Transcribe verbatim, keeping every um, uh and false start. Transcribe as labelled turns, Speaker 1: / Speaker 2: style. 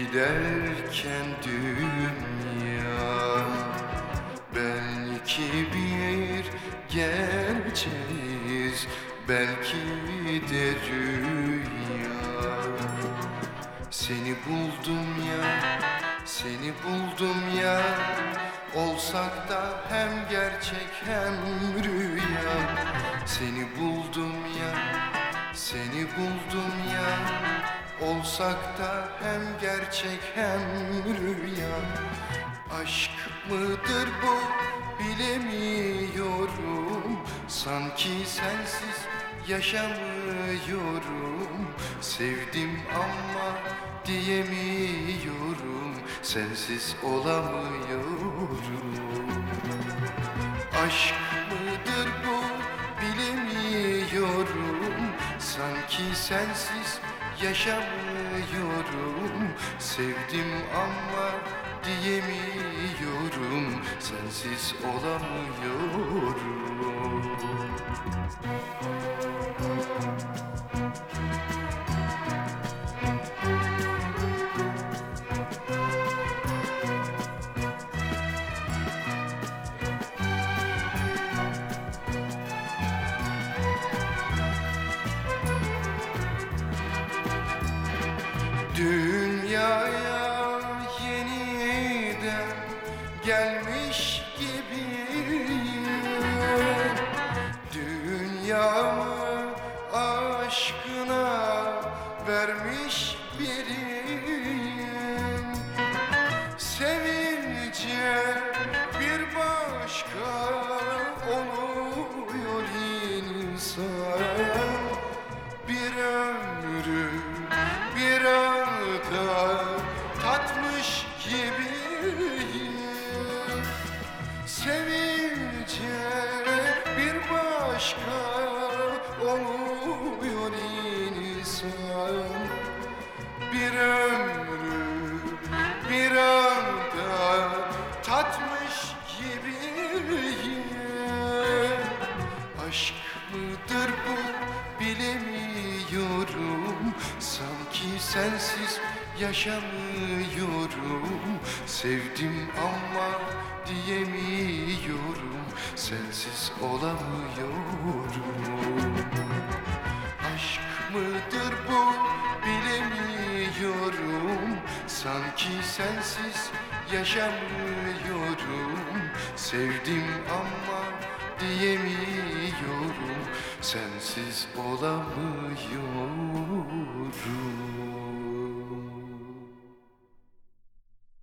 Speaker 1: Giderken dünya belki bir gerçeğiz, belki de rüya. Seni buldum ya, seni buldum ya, olsak da hem gerçek hem rüya. Seni buldum ya, seni buldum ya, olsak da hem gerçek hem rüya. Aşk mıdır bu bilemiyorum, sanki sensiz yaşamıyorum. Sevdim ama diyemiyorum, sensiz olamıyorum. Aşk mıdır bu bilemiyorum, sanki sensiz yaşamıyorum. Sevdim ama diyemiyorum, sensiz olamıyorum. Dünyaya yeniden gelmiş gibiyim. Dünyamı aşkına vermiş biriyim. Sevince bir başka oluyor insan. Bir ömrü bir anda tatmış gibiyim. Sevince bir başka oluyor insan. Bir ömrü bir anda tatmış gibiyim. Aşk mıdır bu bilemiyorum, sanki sensiz yaşamıyorum. Sevdim ama diyemiyorum, sensiz olamıyorum. Aşk mıdır bu bilemiyorum, sanki sensiz yaşamıyorum. Sevdim ama diyemiyorum, sensiz olamıyorum.